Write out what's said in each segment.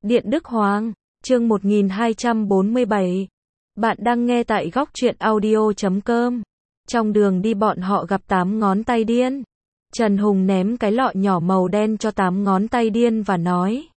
Điện Đức Hoàng, chương 1247. Bạn đang nghe tại góc truyện audio.com. Trong đường đi bọn họ gặp 8 ngón tay điên. Trần Hùng ném cái lọ nhỏ màu đen cho 8 ngón tay điên và nói.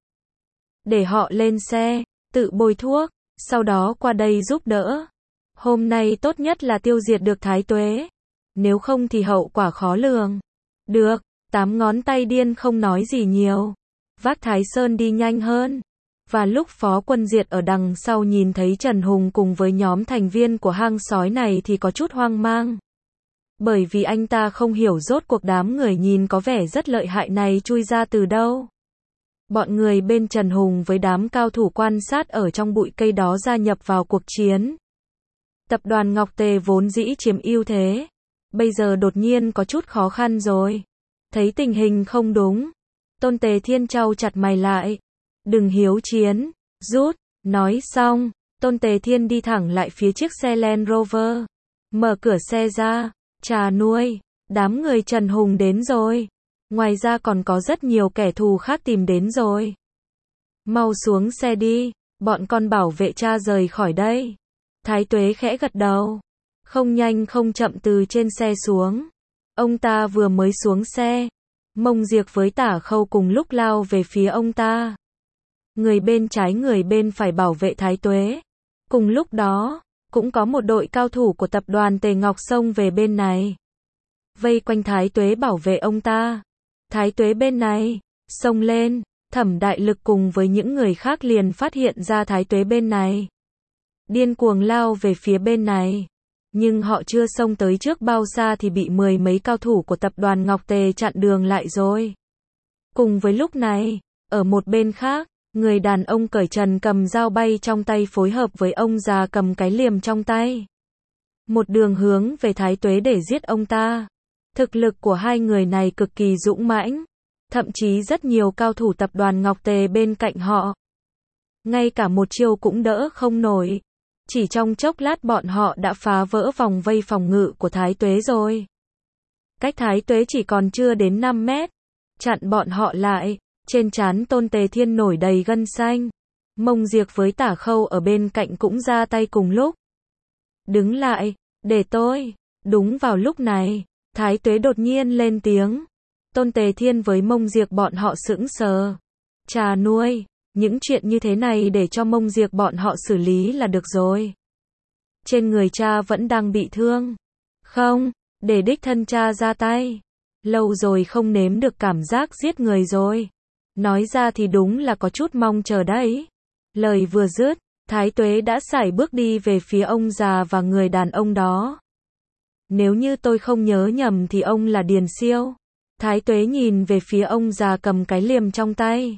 Để họ lên xe, tự bôi thuốc, sau đó qua đây giúp đỡ. Hôm nay tốt nhất là tiêu diệt được Thái Tuế. Nếu không thì hậu quả khó lường. Được, 8 ngón tay điên không nói gì nhiều. Vác Thái Sơn đi nhanh hơn. Và lúc Phó Quân Diệt ở đằng sau nhìn thấy Trần Hùng cùng với nhóm thành viên của hang sói này thì có chút hoang mang. Bởi vì anh ta không hiểu rốt cuộc đám người nhìn có vẻ rất lợi hại này chui ra từ đâu. Bọn người bên Trần Hùng với đám cao thủ quan sát ở trong bụi cây đó gia nhập vào cuộc chiến. Tập đoàn Ngọc Tề vốn dĩ chiếm ưu thế. Bây giờ đột nhiên có chút khó khăn rồi. Thấy tình hình không đúng. Tôn Tề Thiên chau chặt mày lại. Đừng hiếu chiến, rút, nói xong, Tôn Tề Thiên đi thẳng lại phía chiếc xe Land Rover. Mở cửa xe ra, trà nuôi, đám người Trần Hùng đến rồi. Ngoài ra còn có rất nhiều kẻ thù khác tìm đến rồi. Mau xuống xe đi, bọn con bảo vệ cha rời khỏi đây. Thái Tuế khẽ gật đầu. Không nhanh không chậm từ trên xe xuống. Ông ta vừa mới xuống xe. Mông Diệp với Tả Khâu cùng lúc lao về phía ông ta. Người bên trái người bên phải bảo vệ Thái Tuế. Cùng lúc đó, cũng có một đội cao thủ của tập đoàn Tề Ngọc xông về bên này. Vây quanh Thái Tuế bảo vệ ông ta. Thái Tuế bên này, xông lên, Thẩm Đại Lực cùng với những người khác liền phát hiện ra Thái Tuế bên này. Điên cuồng lao về phía bên này. Nhưng họ chưa xông tới trước bao xa thì bị 10 mấy cao thủ của tập đoàn Ngọc Tề chặn đường lại rồi. Cùng với lúc này, ở một bên khác, người đàn ông cởi trần cầm dao bay trong tay phối hợp với ông già cầm cái liềm trong tay. Một đường hướng về Thái Tuế để giết ông ta. Thực lực của hai người này cực kỳ dũng mãnh. Thậm chí rất nhiều cao thủ tập đoàn Ngọc Tề bên cạnh họ. Ngay cả một chiêu cũng đỡ không nổi. Chỉ trong chốc lát bọn họ đã phá vỡ vòng vây phòng ngự của Thái Tuế rồi. Cách Thái Tuế chỉ còn chưa đến 5 mét. Chặn bọn họ lại. Trên trán Tôn Tề Thiên nổi đầy gân xanh. Mông Diệp với Tả Khâu ở bên cạnh cũng ra tay cùng lúc. Đứng lại, để tôi. Đúng vào lúc này, Thái Tuế đột nhiên lên tiếng. Tôn Tề Thiên với Mông Diệp bọn họ sững sờ. Trà nuôi, những chuyện như thế này để cho Mông Diệp bọn họ xử lý là được rồi. Trên người cha vẫn đang bị thương. Không, để đích thân cha ra tay. Lâu rồi không nếm được cảm giác giết người rồi. Nói ra thì đúng là có chút mong chờ đấy. Lời vừa dứt, Thái Tuế đã sải bước đi về phía ông già và người đàn ông đó. Nếu như tôi không nhớ nhầm thì ông là Điền Siêu. Thái Tuế nhìn về phía ông già cầm cái liềm trong tay.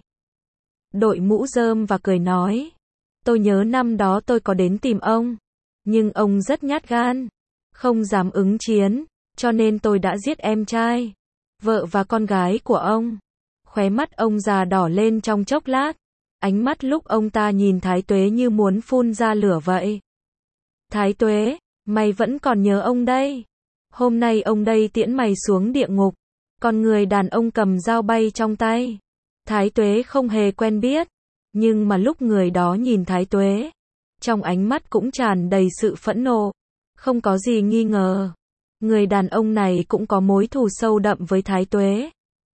Đội mũ rơm và cười nói. Tôi nhớ năm đó tôi có đến tìm ông. Nhưng ông rất nhát gan. Không dám ứng chiến. Cho nên tôi đã giết em trai, vợ và con gái của ông. Khóe mắt ông già đỏ lên trong chốc lát. Ánh mắt lúc ông ta nhìn Thái Tuế như muốn phun ra lửa vậy. Thái Tuế, mày vẫn còn nhớ ông đây. Hôm nay ông đây tiễn mày xuống địa ngục. Còn người đàn ông cầm dao bay trong tay. Thái Tuế không hề quen biết. Nhưng mà lúc người đó nhìn Thái Tuế, trong ánh mắt cũng tràn đầy sự phẫn nộ. Không có gì nghi ngờ. Người đàn ông này cũng có mối thù sâu đậm với Thái Tuế.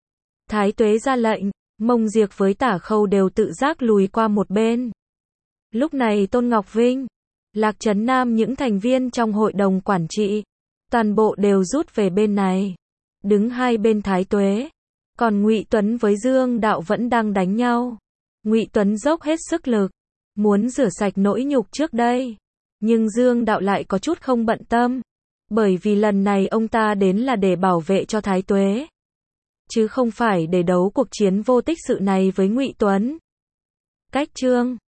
Thái Tuế ra lệnh, Mông Diệp với Tả Khâu đều tự giác lùi qua một bên. Lúc này Tôn Ngọc Vinh, Lạc Trấn Nam những thành viên trong hội đồng quản trị, toàn bộ đều rút về bên này. Đứng hai bên Thái Tuế. Còn Ngụy Tuấn với Dương Đạo vẫn đang đánh nhau. Ngụy Tuấn dốc hết sức lực, muốn rửa sạch nỗi nhục trước đây. Nhưng Dương Đạo lại có chút không bận tâm. Bởi vì lần này ông ta đến là để bảo vệ cho Thái Tuế. Chứ không phải để đấu cuộc chiến vô tích sự này với Ngụy Tuấn. Cách chương